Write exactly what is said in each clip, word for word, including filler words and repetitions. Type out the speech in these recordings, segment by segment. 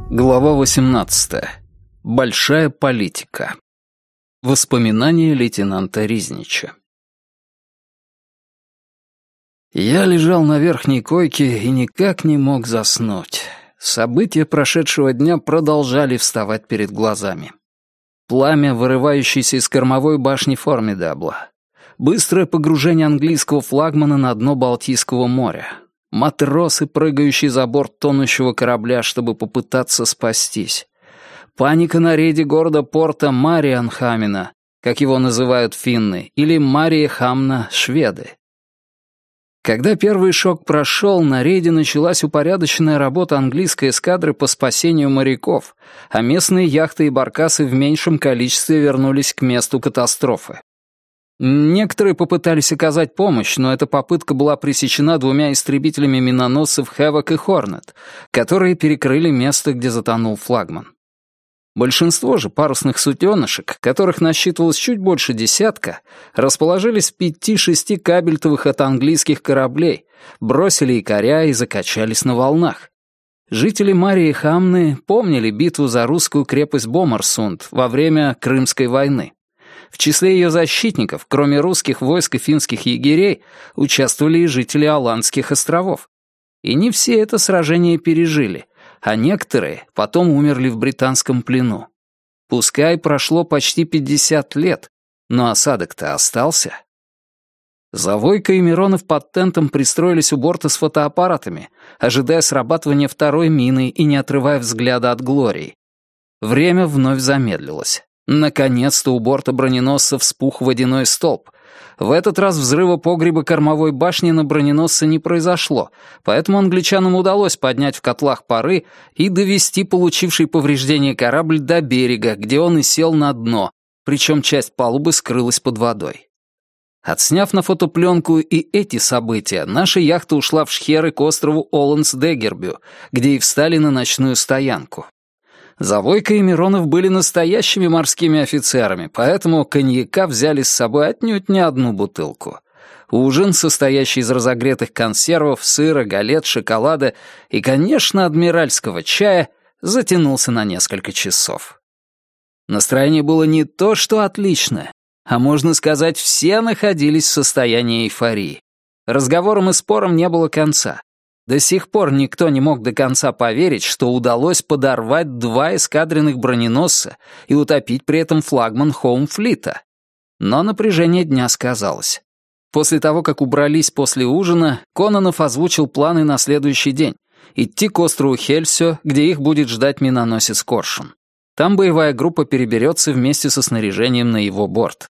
Глава восемнадцатая. Большая политика. Воспоминания лейтенанта Ризнича. Я лежал на верхней койке и никак не мог заснуть. События прошедшего дня продолжали вставать перед глазами. Пламя, вырывающееся из кормовой башни Формидабла. Быстрое погружение английского флагмана на дно Балтийского моря. Матросы, прыгающие за борт тонущего корабля, чтобы попытаться спастись. Паника на рейде города порта Марианхамина, как его называют финны, или Мариехамна, шведы. Когда первый шок прошел, на рейде началась упорядоченная работа английской эскадры по спасению моряков, а местные яхты и баркасы в меньшем количестве вернулись к месту катастрофы. Некоторые попытались оказать помощь, но эта попытка была пресечена двумя истребителями миноносцев «Хэвок» и «Хорнет», которые перекрыли место, где затонул флагман. Большинство же парусных суденышек, которых насчитывалось чуть больше десятка, расположились в пяти-шести кабельтовых от английских кораблей, бросили якоря и закачались на волнах. Жители Мариехамны помнили битву за русскую крепость Бомерсунд во время Крымской войны. В числе ее защитников, кроме русских войск и финских егерей, участвовали и жители Аландских островов. И не все это сражение пережили, а некоторые потом умерли в британском плену. Пускай прошло почти пятьдесят лет, но осадок-то остался. Завойко и Миронов под тентом пристроились у борта с фотоаппаратами, ожидая срабатывания второй мины и не отрывая взгляда от Глории. Время вновь замедлилось. Наконец-то у борта броненосца вспух водяной столб. В этот раз взрыва погреба кормовой башни на броненосце не произошло, поэтому англичанам удалось поднять в котлах пары и довести получивший повреждения корабль до берега, где он и сел на дно, причем часть палубы скрылась под водой. Отсняв на фотопленку и эти события, наша яхта ушла в шхеры к острову Оландс-Деггербю, где и встали на ночную стоянку. Завойко и Миронов были настоящими морскими офицерами, поэтому коньяка взяли с собой отнюдь не одну бутылку. Ужин, состоящий из разогретых консервов, сыра, галет, шоколада и, конечно, адмиральского чая, затянулся на несколько часов. Настроение было не то что отличное, а, можно сказать, все находились в состоянии эйфории. Разговорам и спорам не было конца. До сих пор никто не мог до конца поверить, что удалось подорвать два эскадренных броненосца и утопить при этом флагман Хоумфлита. Но напряжение дня сказалось. После того, как убрались после ужина, Кононов озвучил планы на следующий день — идти к острову Хельсио, где их будет ждать миноносец Коршун. Там боевая группа переберется вместе со снаряжением на его борт.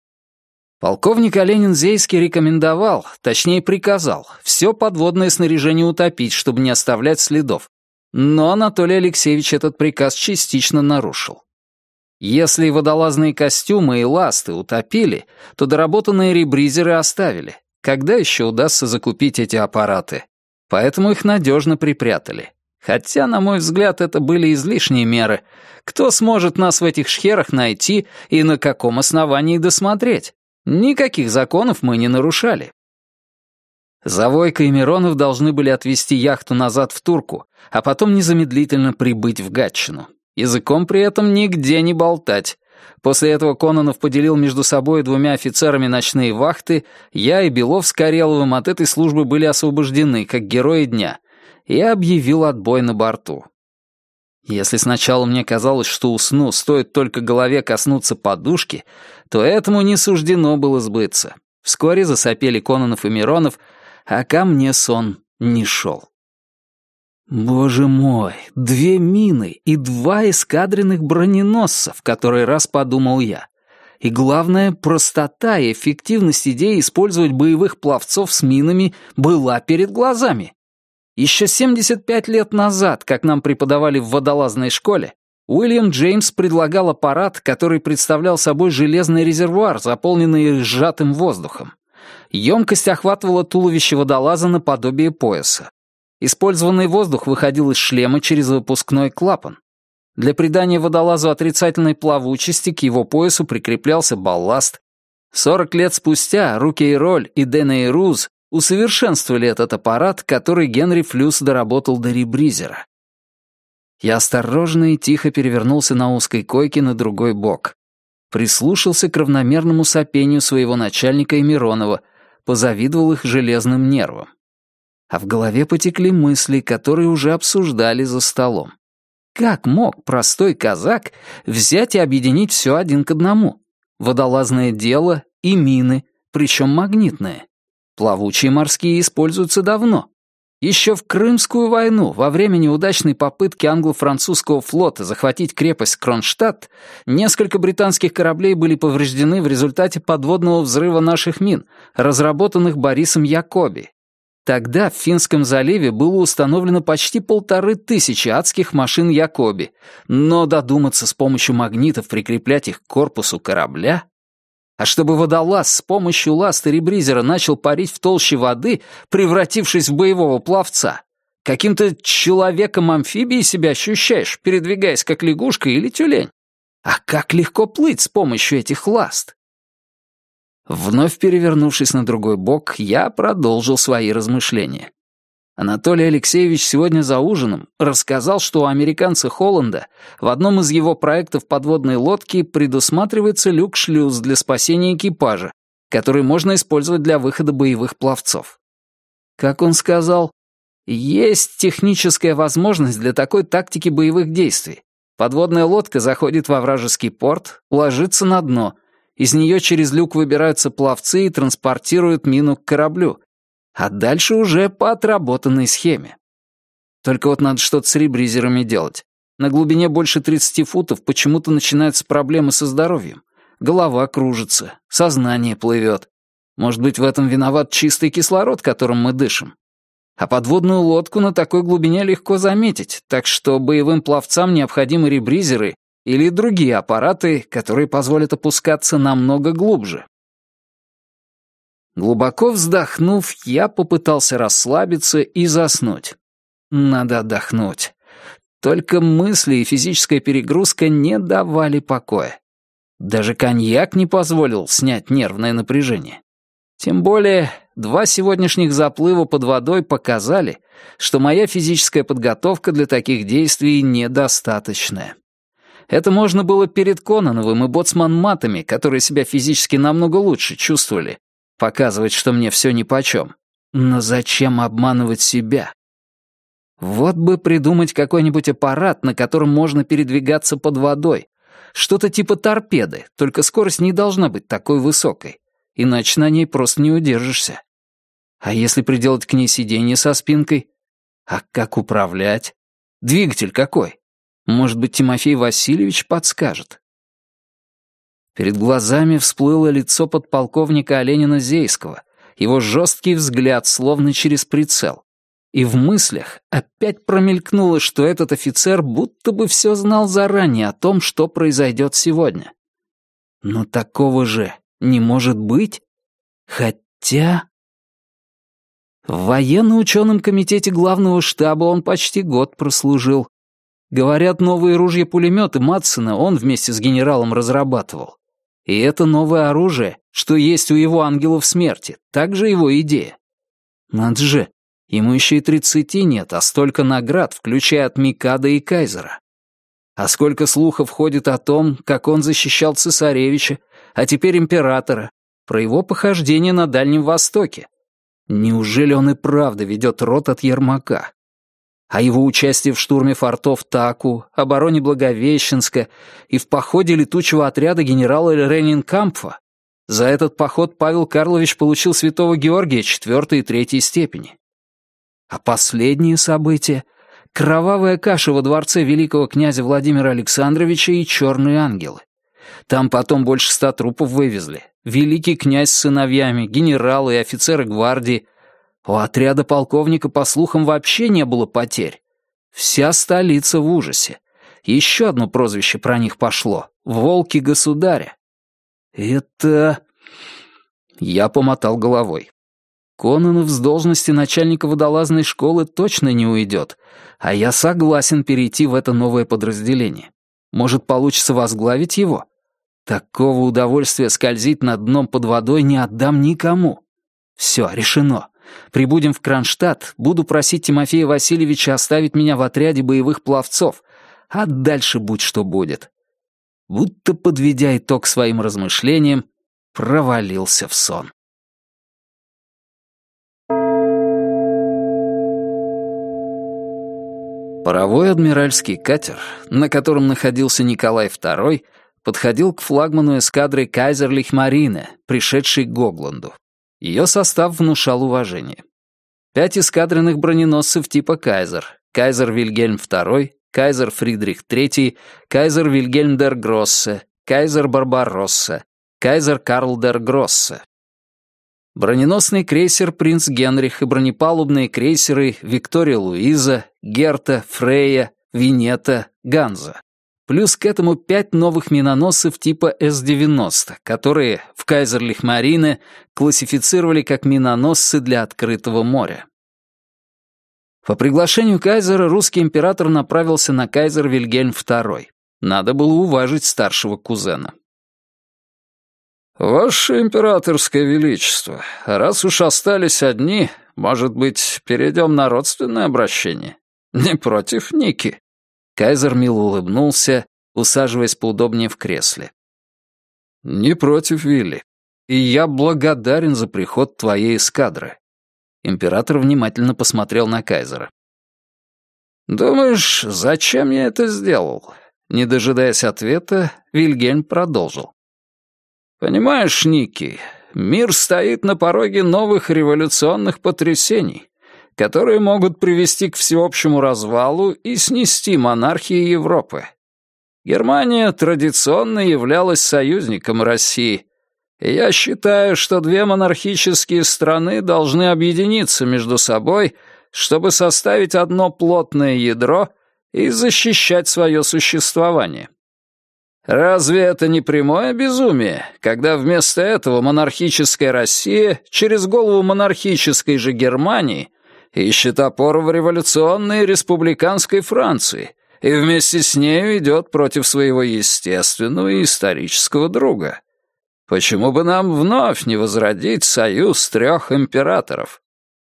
Полковник Оленин-Зейский рекомендовал, точнее приказал, все подводное снаряжение утопить, чтобы не оставлять следов. Но Анатолий Алексеевич этот приказ частично нарушил. Если водолазные костюмы и ласты утопили, то доработанные ребризеры оставили. Когда еще удастся закупить эти аппараты? Поэтому их надежно припрятали. Хотя, на мой взгляд, это были излишние меры. Кто сможет нас в этих шхерах найти и на каком основании досмотреть? Никаких законов мы не нарушали. Завойко и Миронов должны были отвезти яхту назад в Турку, а потом незамедлительно прибыть в Гатчину. Языком при этом нигде не болтать. После этого Кононов поделил между собой и двумя офицерами ночные вахты, я и Белов с Кареловым от этой службы были освобождены, как герои дня, и объявил отбой на борту. Если сначала мне казалось, что усну, стоит только голове коснуться подушки, то этому не суждено было сбыться. Вскоре засопели Кононов и Миронов, а ко мне сон не шел. Боже мой, две мины и два эскадренных броненосца, в который раз подумал я. И главное, простота и эффективность идеи использовать боевых пловцов с минами была перед глазами. Еще семьдесят пять лет назад, как нам преподавали в водолазной школе, Уильям Джеймс предлагал аппарат, который представлял собой железный резервуар, заполненный сжатым воздухом. Емкость охватывала туловище водолаза наподобие пояса. Использованный воздух выходил из шлема через выпускной клапан. Для придания водолазу отрицательной плавучести к его поясу прикреплялся балласт. Сорок лет спустя Руки Роль и Деней Руз усовершенствовали этот аппарат, который Генри Флюс доработал до ребризера. Я осторожно и тихо перевернулся на узкой койке на другой бок. Прислушался к равномерному сопению своего начальника и Миронова, позавидовал их железным нервам. А в голове потекли мысли, которые уже обсуждали за столом. Как мог простой казак взять и объединить все один к одному? Водолазное дело и мины, причем магнитные. Плавучие морские используются давно. Еще в Крымскую войну, во время неудачной попытки англо-французского флота захватить крепость Кронштадт, несколько британских кораблей были повреждены в результате подводного взрыва наших мин, разработанных Борисом Якоби. Тогда в Финском заливе было установлено почти полторы тысячи адских машин Якоби, но додуматься с помощью магнитов прикреплять их к корпусу корабля... А чтобы водолаз с помощью ласта ребризера начал парить в толще воды, превратившись в боевого пловца, каким-то человеком-амфибией себя ощущаешь, передвигаясь как лягушка или тюлень. А как легко плыть с помощью этих ласт? Вновь перевернувшись на другой бок, я продолжил свои размышления. Анатолий Алексеевич сегодня за ужином рассказал, что у американца Холланда в одном из его проектов подводной лодки предусматривается люк-шлюз для спасения экипажа, который можно использовать для выхода боевых пловцов. Как он сказал, есть техническая возможность для такой тактики боевых действий. Подводная лодка заходит во вражеский порт, ложится на дно, из нее через люк выбираются пловцы и транспортируют мину к кораблю, а дальше уже по отработанной схеме. Только вот надо что-то с ребризерами делать. На глубине больше тридцати футов почему-то начинаются проблемы со здоровьем. Голова кружится, сознание плывет. Может быть, в этом виноват чистый кислород, которым мы дышим. А подводную лодку на такой глубине легко заметить, так что боевым пловцам необходимы ребризеры или другие аппараты, которые позволят опускаться намного глубже. Глубоко вздохнув, я попытался расслабиться и заснуть. Надо отдохнуть. Только мысли и физическая перегрузка не давали покоя. Даже коньяк не позволил снять нервное напряжение. Тем более, два сегодняшних заплыва под водой показали, что моя физическая подготовка для таких действий недостаточная. Это можно было перед Кононовым и боцман-матами, которые себя физически намного лучше чувствовали, показывать, что мне все нипочем. Но зачем обманывать себя? Вот бы придумать какой-нибудь аппарат, на котором можно передвигаться под водой. Что-то типа торпеды, только скорость не должна быть такой высокой, иначе на ней просто не удержишься. А если приделать к ней сиденье со спинкой? А как управлять? Двигатель какой? Может быть, Тимофей Васильевич подскажет? Перед глазами всплыло лицо подполковника Оленина-Зейского, его жесткий взгляд, словно через прицел. И в мыслях опять промелькнуло, что этот офицер будто бы все знал заранее о том, что произойдет сегодня. Но такого же не может быть. Хотя... В военно-ученом комитете главного штаба он почти год прослужил. Говорят, новые ружья-пулеметы Матсена он вместе с генералом разрабатывал. И это новое оружие, что есть у его ангелов смерти, также его идея. Надо же, ему еще и тридцати нет, а столько наград, включая от Микада и Кайзера. А сколько слухов ходит о том, как он защищал цесаревича, а теперь императора, про его похождения на Дальнем Востоке. Неужели он и правда ведет род от Ермака? А его участие в штурме фортов Таку, обороне Благовещенска и в походе летучего отряда генерала Ренинкампфа. За этот поход Павел Карлович получил Святого Георгия четвертой и третьей степени. А последние события — кровавая каша во дворце великого князя Владимира Александровича и черные ангелы. Там потом больше ста трупов вывезли. Великий князь с сыновьями, генералы и офицеры гвардии. У отряда полковника, по слухам, вообще не было потерь. Вся столица в ужасе. Еще одно прозвище про них пошло — «Волки государя». Это... Я помотал головой. Кононов с должности начальника водолазной школы точно не уйдет, а я согласен перейти в это новое подразделение. Может, получится возглавить его? Такого удовольствия скользить над дном под водой не отдам никому. Все, решено. Прибудем в Кронштадт, буду просить Тимофея Васильевича оставить меня в отряде боевых пловцов, а дальше будь что будет. Будто, подведя итог своим размышлениям, провалился в сон. Паровой адмиральский катер, на котором находился Николай второй, подходил к флагману эскадры «Кайзерлих Марине», пришедшей к Гогланду. Ее состав внушал уважение. Пять эскадренных броненосцев типа «Кайзер», «Кайзер Вильгельм второй», «Кайзер Фридрих третий», «Кайзер Вильгельм дер Гроссе», «Кайзер Барбаросса», «Кайзер Карл дер Гроссе». Броненосный крейсер «Принц Генрих» и бронепалубные крейсеры «Виктория Луиза», «Герта», «Фрейя», «Винета», «Ганза». Плюс к этому пять новых миноносцев типа эс девяносто, которые в Кайзерлих Марине классифицировали как миноносцы для открытого моря. По приглашению кайзера русский император направился на Кайзер Вильгельм второй. Надо было уважить старшего кузена. «Ваше императорское величество, раз уж остались одни, может быть, перейдем на родственное обращение? Не против, Ники?» Кайзер мило улыбнулся, усаживаясь поудобнее в кресле. «Не против, Вилли. И я благодарен за приход твоей эскадры». Император внимательно посмотрел на Кайзера. «Думаешь, зачем я это сделал?» Не дожидаясь ответа, Вильгельм продолжил. «Понимаешь, Ники, мир стоит на пороге новых революционных потрясений, которые могут привести к всеобщему развалу и снести монархии Европы. Германия традиционно являлась союзником России, и я считаю, что две монархические страны должны объединиться между собой, чтобы составить одно плотное ядро и защищать свое существование. Разве это не прямое безумие, когда вместо этого монархическая Россия через голову монархической же Германии ищет опору в революционной республиканской Франции и вместе с нею идет против своего естественного и исторического друга? Почему бы нам вновь не возродить союз трех императоров?»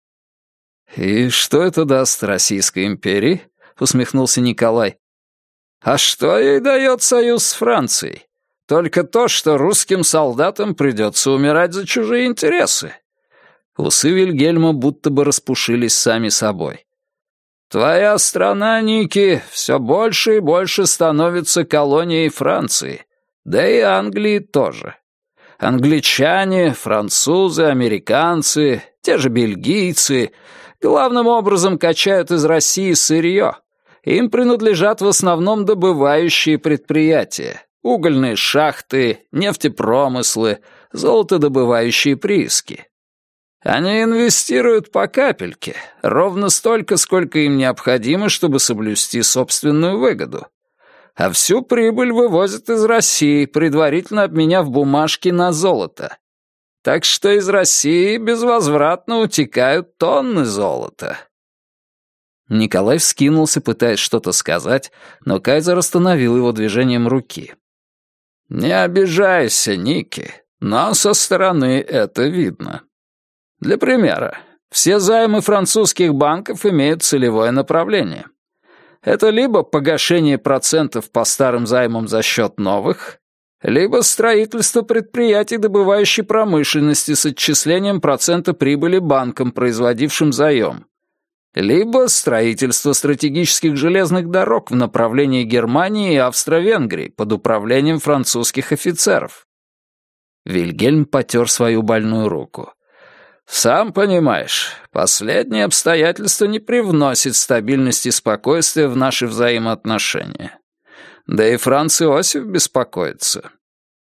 «И что это даст Российской империи?» — усмехнулся Николай. «А что ей дает союз с Францией? Только то, что русским солдатам придется умирать за чужие интересы». Усы Вильгельма будто бы распушились сами собой. «Твоя страна, Ники, все больше и больше становится колонией Франции, да и Англии тоже. Англичане, французы, американцы, те же бельгийцы главным образом качают из России сырье. Им принадлежат в основном добывающие предприятия, угольные шахты, нефтепромыслы, золотодобывающие прииски. Они инвестируют по капельке, ровно столько, сколько им необходимо, чтобы соблюсти собственную выгоду. А всю прибыль вывозят из России, предварительно обменяв бумажки на золото. Так что из России безвозвратно утекают тонны золота». Николай вскинулся, пытаясь что-то сказать, но кайзер остановил его движением руки. «Не обижайся, Ники, но со стороны это видно. Для примера, все займы французских банков имеют целевое направление. Это либо погашение процентов по старым займам за счет новых, либо строительство предприятий добывающей промышленности с отчислением процента прибыли банкам, производившим заем, либо строительство стратегических железных дорог в направлении Германии и Австро-Венгрии под управлением французских офицеров». Вильгельм потер свою больную руку. «Сам понимаешь, последнее обстоятельство не привносит стабильности и спокойствия в наши взаимоотношения. Да и Франц Иосиф беспокоится».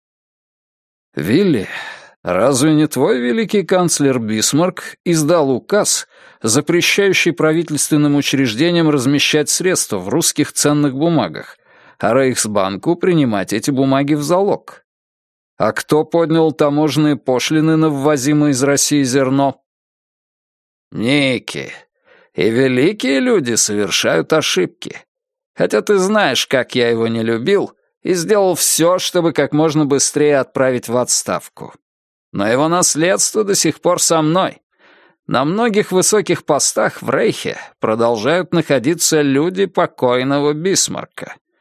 «Вилли, разве не твой великий канцлер Бисмарк издал указ, запрещающий правительственным учреждениям размещать средства в русских ценных бумагах, а Рейхсбанку принимать эти бумаги в залог? А кто поднял таможенные пошлины на ввозимое из России зерно?» «Ники, и великие люди совершают ошибки. Хотя ты знаешь, как я его не любил, и сделал все, чтобы как можно быстрее отправить в отставку. Но его наследство до сих пор со мной. На многих высоких постах в Рейхе продолжают находиться люди покойного Бисмарка.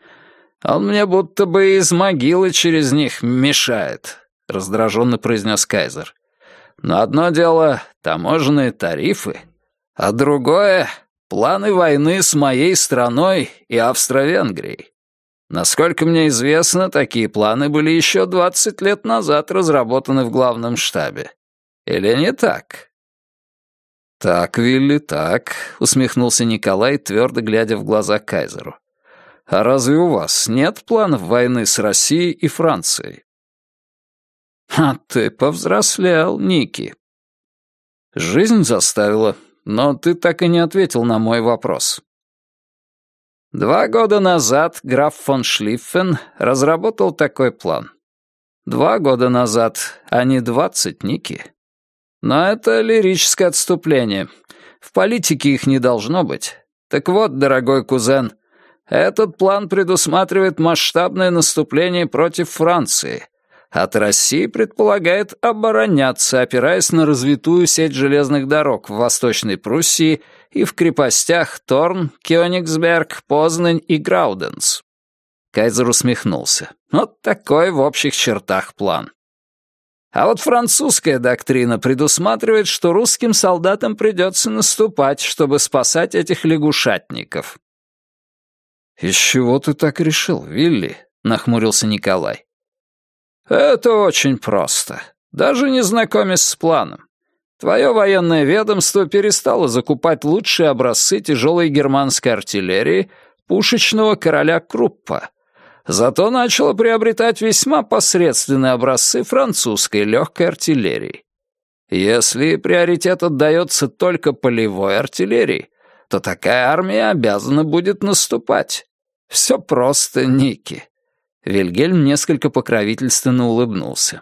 «Он мне будто бы из могилы через них мешает», — раздраженно произнес кайзер. «Но одно дело — таможенные тарифы, а другое — планы войны с моей страной и Австро-Венгрией. Насколько мне известно, такие планы были еще двадцать лет назад разработаны в главном штабе. Или не так?» «Так, Вилли, так», — усмехнулся Николай, твердо глядя в глаза кайзеру. «А разве у вас нет планов войны с Россией и Францией?» «А ты повзрослел, Ники». «Жизнь заставила, но ты так и не ответил на мой вопрос». Два года назад граф фон Шлиффен разработал такой план. Два года назад, а не двадцать, Ники. Но это лирическое отступление. В политике их не должно быть. Так вот, дорогой кузен, этот план предусматривает масштабное наступление против Франции. От России предполагает обороняться, опираясь на развитую сеть железных дорог в Восточной Пруссии и в крепостях Торн, Кёнигсберг, Познань и Грауденс. Кайзер усмехнулся. Вот такой в общих чертах план. А вот французская доктрина предусматривает, что русским солдатам придется наступать, чтобы спасать этих лягушатников. «Из чего ты так решил, Вилли?» — нахмурился Николай. «Это очень просто. Даже не знакомясь с планом. Твое военное ведомство перестало закупать лучшие образцы тяжелой германской артиллерии пушечного короля Круппа. Зато начало приобретать весьма посредственные образцы французской легкой артиллерии. Если приоритет отдается только полевой артиллерии, то такая армия обязана будет наступать. Все просто, Ники». Вильгельм несколько покровительственно улыбнулся.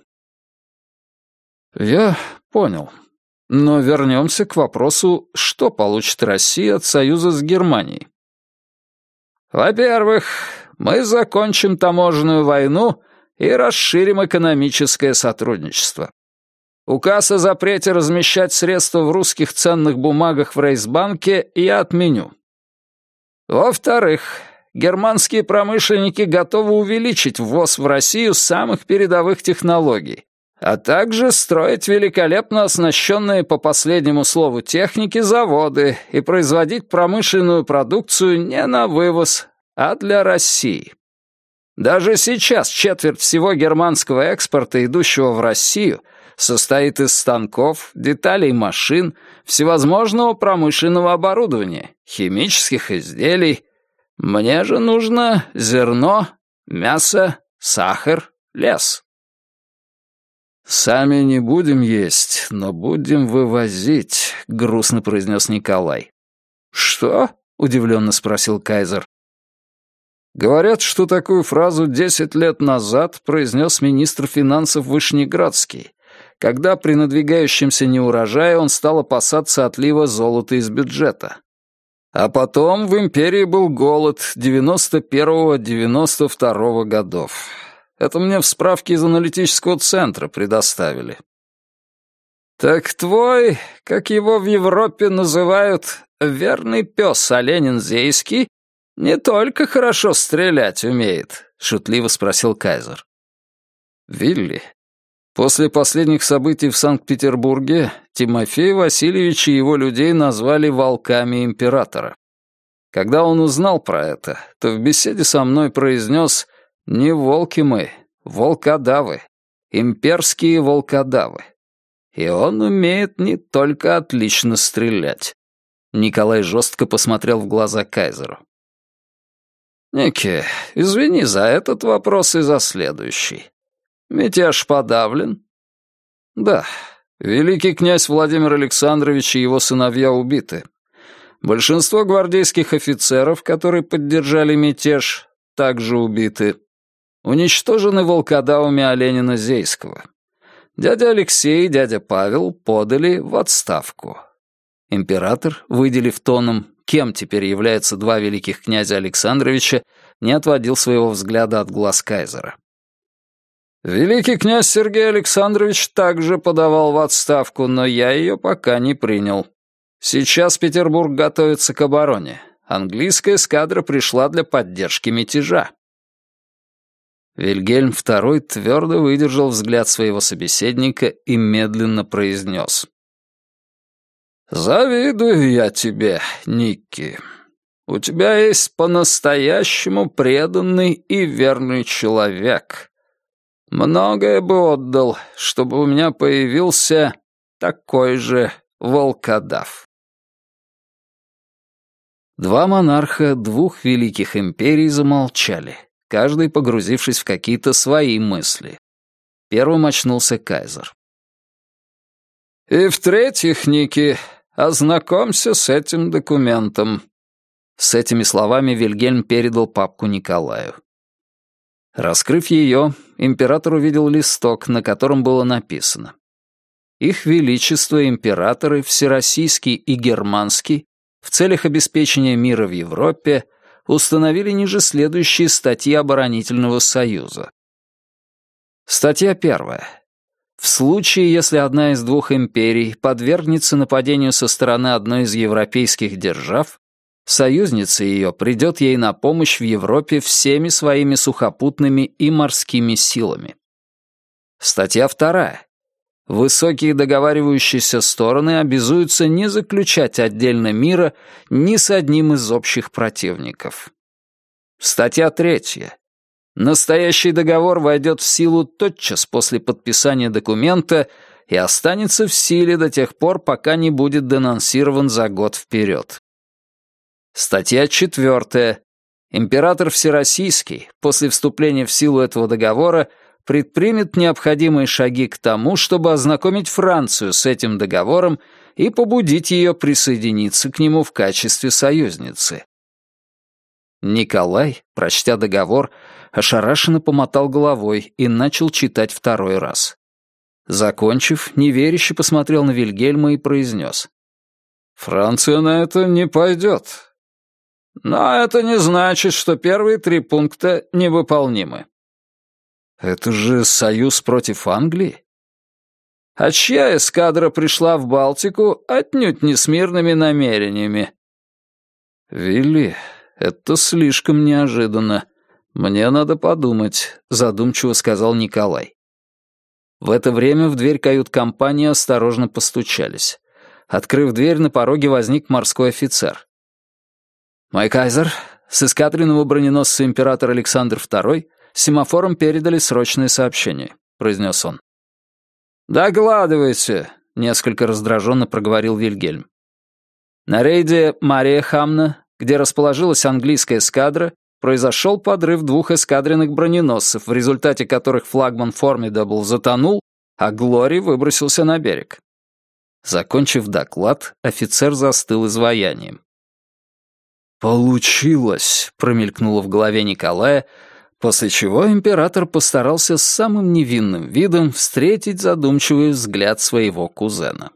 «Я понял. Но вернемся к вопросу, что получит Россия от союза с Германией». «Во-первых, мы закончим таможенную войну и расширим экономическое сотрудничество. Указ о запрете размещать средства в русских ценных бумагах в Рейхсбанке я отменю. Во-вторых, германские промышленники готовы увеличить ввоз в Россию самых передовых технологий, а также строить великолепно оснащенные по последнему слову техники заводы и производить промышленную продукцию не на вывоз, а для России. Даже сейчас четверть всего германского экспорта, идущего в Россию, состоит из станков, деталей машин, всевозможного промышленного оборудования, химических изделий. Мне же нужно зерно, мясо, сахар, лес». «Сами не будем есть, но будем вывозить», — грустно произнес Николай. «Что?» — удивленно спросил кайзер. «Говорят, что такую фразу десять лет назад произнес министр финансов Вышнеградский, когда при надвигающемся неурожае он стал опасаться отлива золота из бюджета. А потом в империи был голод девяносто первого — девяносто второго годов. Это мне в справке из аналитического центра предоставили». «Так твой, как его в Европе называют, верный пес Оленин Зейский, не только хорошо стрелять умеет?» — шутливо спросил кайзер. «Вилли, после последних событий в Санкт-Петербурге Тимофей Васильевич и его людей назвали волками императора. Когда он узнал про это, то в беседе со мной произнес: «Не волки мы, волкодавы, имперские волкодавы». И он умеет не только отлично стрелять». Николай жестко посмотрел в глаза кайзеру. «Ники, извини за этот вопрос и за следующий. Мятеж подавлен?» «Да. Великий князь Владимир Александрович и его сыновья убиты. Большинство гвардейских офицеров, которые поддержали мятеж, также убиты. Уничтожены волкодавами Оленина Зейского. Дядя Алексей и дядя Павел подали в отставку». Император, выделив тоном, кем теперь являются два великих князя Александровича, не отводил своего взгляда от глаз кайзера. «Великий князь Сергей Александрович также подавал в отставку, но я ее пока не принял. Сейчас Петербург готовится к обороне. Английская эскадра пришла для поддержки мятежа». Вильгельм второй твердо выдержал взгляд своего собеседника и медленно произнес. «Завидую я тебе, Никки. У тебя есть по-настоящему преданный и верный человек. Многое бы отдал, чтобы у меня появился такой же волкодав». Два монарха двух великих империй замолчали, каждый погрузившись в какие-то свои мысли. Первым очнулся кайзер. «И в-третьих, Ники, ознакомься с этим документом». С этими словами Вильгельм передал папку Николаю. Раскрыв ее, император увидел листок, на котором было написано: «Их Величество императоры Всероссийский и Германский в целях обеспечения мира в Европе установили ниже следующие статьи оборонительного союза». Статья первая. В случае, если одна из двух империй подвергнется нападению со стороны одной из европейских держав, союзница ее придет ей на помощь в Европе всеми своими сухопутными и морскими силами. Статья вторая. Высокие договаривающиеся стороны обязуются не заключать отдельно мира ни с одним из общих противников. Статья третья. Настоящий договор войдет в силу тотчас после подписания документа и останется в силе до тех пор, пока не будет денонсирован за год вперед. Статья четвертая. Император Всероссийский после вступления в силу этого договора предпримет необходимые шаги к тому, чтобы ознакомить Францию с этим договором и побудить ее присоединиться к нему в качестве союзницы. Николай, прочтя договор, ошарашенно помотал головой и начал читать второй раз. Закончив, неверяще посмотрел на Вильгельма и произнес: «Франция на это не пойдет. Но это не значит, что первые три пункта невыполнимы». «Это же союз против Англии?» «А чья эскадра пришла в Балтику отнюдь не с мирными намерениями?» «Вилли, это слишком неожиданно. Мне надо подумать», — задумчиво сказал Николай. В это время в дверь кают-компании осторожно постучались. Открыв дверь, на пороге возник морской офицер. «Мой кайзер, с эскадренного броненосца император Александр второй семафором передали срочное сообщение», — произнес он. «Докладывайте», — несколько раздраженно проговорил Вильгельм. На рейде Мария Хамна, где расположилась английская эскадра, произошел подрыв двух эскадренных броненосцев, в результате которых флагман Формидабл затонул, а Глори выбросился на берег. Закончив доклад, офицер застыл изваянием. «Получилось», — промелькнуло в голове Николая, после чего император постарался с самым невинным видом встретить задумчивый взгляд своего кузена.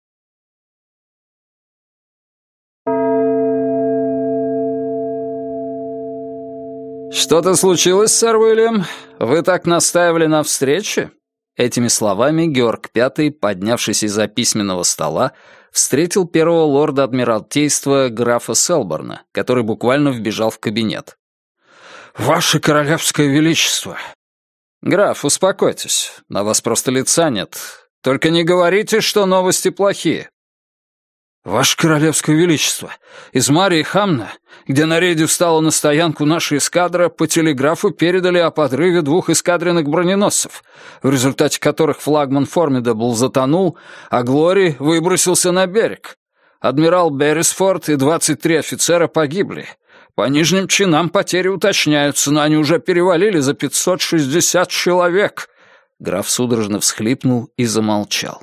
«Что-то случилось, сэр Уильям? Вы так настаивали на встрече?» Этими словами Георг Пятый, поднявшись из-за письменного стола, встретил первого лорда Адмиралтейства графа Селборна, который буквально вбежал в кабинет. «Ваше Королевское Величество!» «Граф, успокойтесь, на вас просто лица нет. Только не говорите, что новости плохие». «Ваше Королевское Величество, из Марии Хамна, где на рейде встала на стоянку наша эскадра, по телеграфу передали о подрыве двух эскадренных броненосцев, в результате которых флагман Формидабл затонул, а Глори выбросился на берег. Адмирал Беррисфорд и двадцать три офицера погибли. По нижним чинам потери уточняются, но они уже перевалили за пятьсот шестьдесят человек». Граф судорожно всхлипнул и замолчал.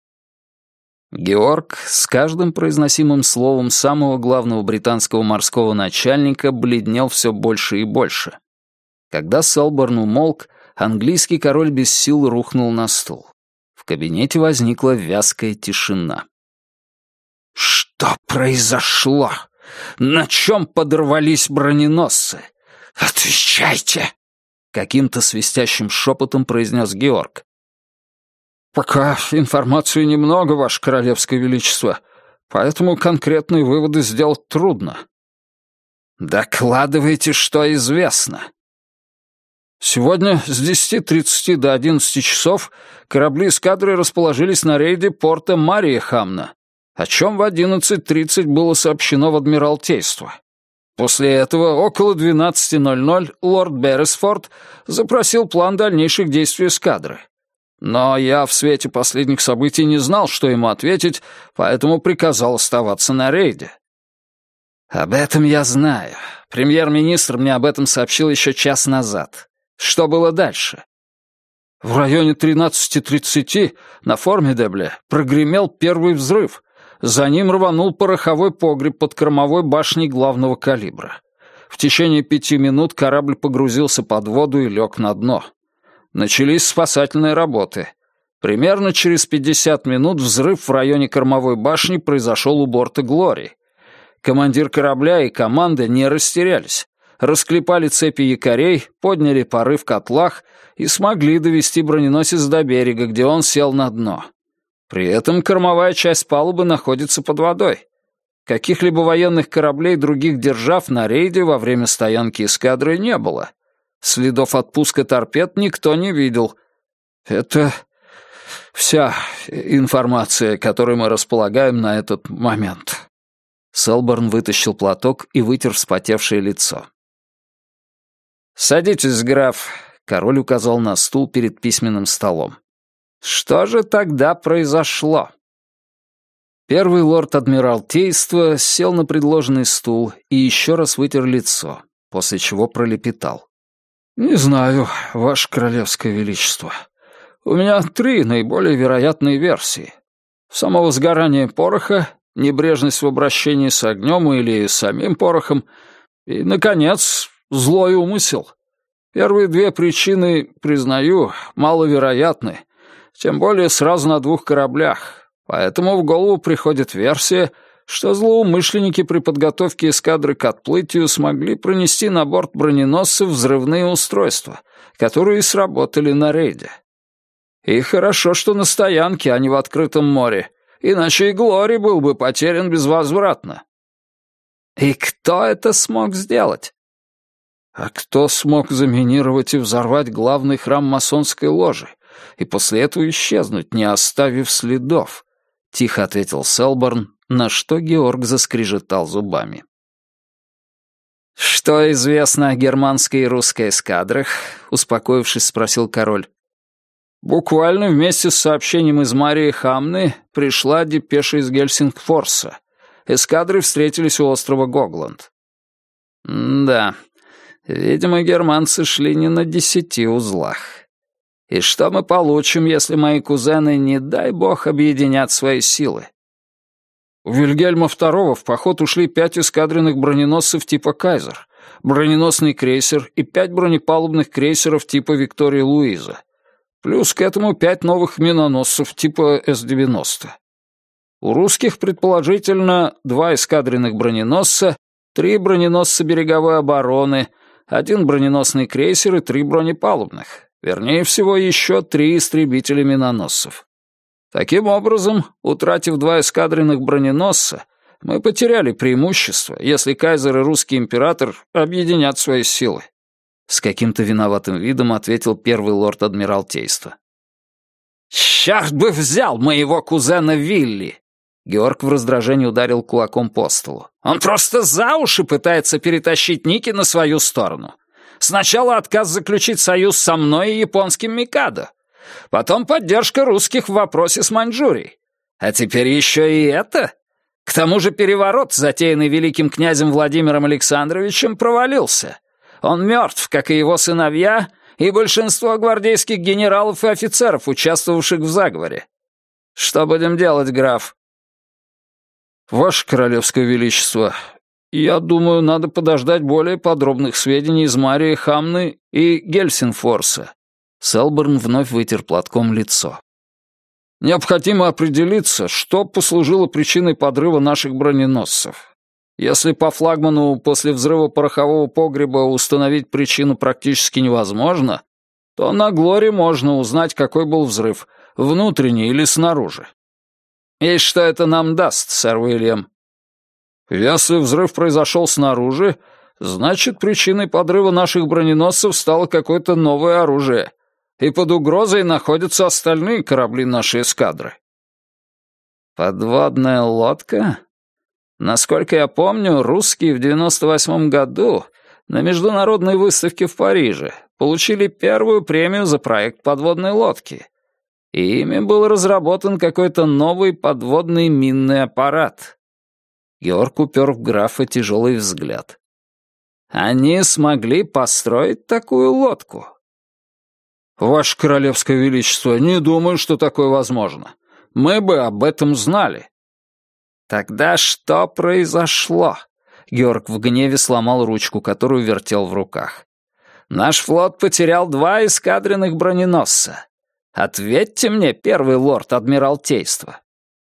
Георг с каждым произносимым словом самого главного британского морского начальника бледнел все больше и больше. Когда Селборн умолк, английский король без сил рухнул на стул. В кабинете возникла вязкая тишина. «Что произошло? На чем подорвались броненосцы? Отвечайте!» Каким-то свистящим шепотом произнес Георг. «Пока информации немного, Ваше Королевское Величество, поэтому конкретные выводы сделать трудно». «Докладывайте, что известно». Сегодня с десяти тридцати до одиннадцати часов корабли эскадры расположились на рейде порта Мариехамна, о чем в одиннадцать тридцать было сообщено в Адмиралтейство. После этого около двенадцати ноль-ноль лорд Берресфорд запросил план дальнейших действий эскадры. Но я в свете последних событий не знал, что ему ответить, поэтому приказал оставаться на рейде. Об этом я знаю. Премьер-министр мне об этом сообщил еще час назад. Что было дальше? В районе тринадцати тридцати на Формидебле прогремел первый взрыв. За ним рванул пороховой погреб под кормовой башней главного калибра. В течение пяти минут корабль погрузился под воду и лег на дно. Начались спасательные работы. Примерно через пятьдесят минут взрыв в районе кормовой башни произошел у борта «Глории». Командир корабля и команда не растерялись. Расклепали цепи якорей, подняли пары в котлах и смогли довести броненосец до берега, где он сел на дно. При этом кормовая часть палубы находится под водой. Каких-либо военных кораблей других держав на рейде во время стоянки эскадры не было. Следов отпуска торпед никто не видел. Это вся информация, которой мы располагаем на этот момент. Селборн вытащил платок и вытер вспотевшее лицо. «Садитесь, граф», — король указал на стул перед письменным столом. «Что же тогда произошло?» Первый лорд Адмиралтейства сел на предложенный стул и еще раз вытер лицо, после чего пролепетал. «Не знаю, ваше королевское величество. У меня три наиболее вероятные версии. Самовозгорание пороха, небрежность в обращении с огнем или самим порохом и, наконец, злой умысел. Первые две причины, признаю, маловероятны, тем более сразу на двух кораблях, поэтому в голову приходит версия, что злоумышленники при подготовке эскадры к отплытию смогли пронести на борт броненосцев взрывные устройства, которые сработали на рейде. И хорошо, что на стоянке, а не в открытом море, иначе и Глори был бы потерян безвозвратно. И кто это смог сделать? А кто смог заминировать и взорвать главный храм масонской ложи, и после этого исчезнуть, не оставив следов? Тихо ответил Селборн, на что Георг заскрежетал зубами. «Что известно о германской и русской эскадрах?» — успокоившись, спросил король. «Буквально вместе с сообщением из Мариехамны пришла депеша из Гельсингфорса. Эскадры встретились у острова Гогланд». «Да, видимо, германцы шли не на десяти узлах. И что мы получим, если мои кузены, не дай бог, объединят свои силы?» У Вильгельма второго в поход ушли пять эскадренных броненосцев типа «Кайзер», броненосный крейсер и пять бронепалубных крейсеров типа «Виктория Луиза». Плюс к этому пять новых миноносцев типа эс девяносто. У русских, предположительно, два эскадренных броненосца, три броненосца береговой обороны, один броненосный крейсер и три бронепалубных. Вернее всего, еще три истребителя миноносцев. Таким образом, утратив два эскадренных броненосца, мы потеряли преимущество, если Кайзер и русский император объединят свои силы. С каким-то виноватым видом ответил первый лорд Адмиралтейства. «Черт бы взял моего кузена Вилли!» Георг в раздражении ударил кулаком по столу. «Он просто за уши пытается перетащить Ники на свою сторону. Сначала отказ заключить союз со мной и японским Микадо. Потом поддержка русских в вопросе с Маньчжурией. А теперь еще и это? К тому же переворот, затеянный великим князем Владимиром Александровичем, провалился. Он мертв, как и его сыновья, и большинство гвардейских генералов и офицеров, участвовавших в заговоре. Что будем делать, граф?» «Ваше Королевское Величество, я думаю, надо подождать более подробных сведений из Мариехамны и Гельсингфорса». Селборн вновь вытер платком лицо. «Необходимо определиться, что послужило причиной подрыва наших броненосцев. Если по флагману после взрыва порохового погреба установить причину практически невозможно, то на Глоре можно узнать, какой был взрыв, внутренний или снаружи. И что это нам даст, сэр Уильям? Если взрыв произошел снаружи, Значит, причиной подрыва наших броненосцев стало какое-то новое оружие, и под угрозой находятся остальные корабли нашей эскадры. Подводная лодка? Насколько я помню, русские в девяносто восьмом году на международной выставке в Париже получили первую премию за проект подводной лодки. И ими был разработан какой-то новый подводный минный аппарат. Георг упер в графа тяжелый взгляд. Они смогли построить такую лодку? Ваше Королевское Величество, не думаю, что такое возможно. Мы бы об этом знали. Тогда что произошло? Георг в гневе сломал ручку, которую вертел в руках. Наш флот потерял два эскадренных броненосца. Ответьте мне, первый лорд Адмиралтейства.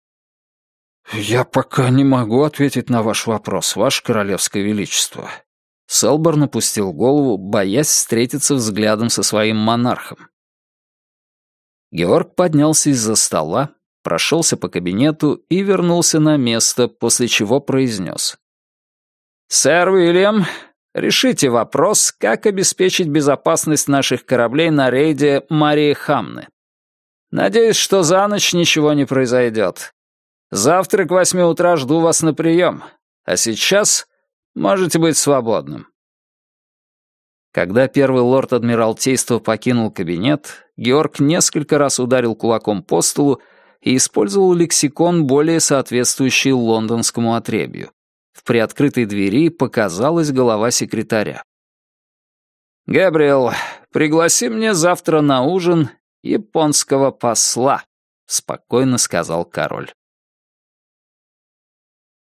Я пока не могу ответить на ваш вопрос, Ваше Королевское Величество. Селборн опустил голову, боясь встретиться взглядом со своим монархом. Георг поднялся из-за стола, прошелся по кабинету и вернулся на место, после чего произнес. «Сэр Уильям, решите вопрос, как обеспечить безопасность наших кораблей на рейде Марии Хамны. Надеюсь, что за ночь ничего не произойдет. Завтра к восьми утра жду вас на прием, а сейчас можете быть свободным». Когда первый лорд Адмиралтейства покинул кабинет, Георг несколько раз ударил кулаком по столу и использовал лексикон, более соответствующий лондонскому отребью. В приоткрытой двери показалась голова секретаря. «Габриэл, пригласи мне завтра на ужин японского посла», — спокойно сказал король.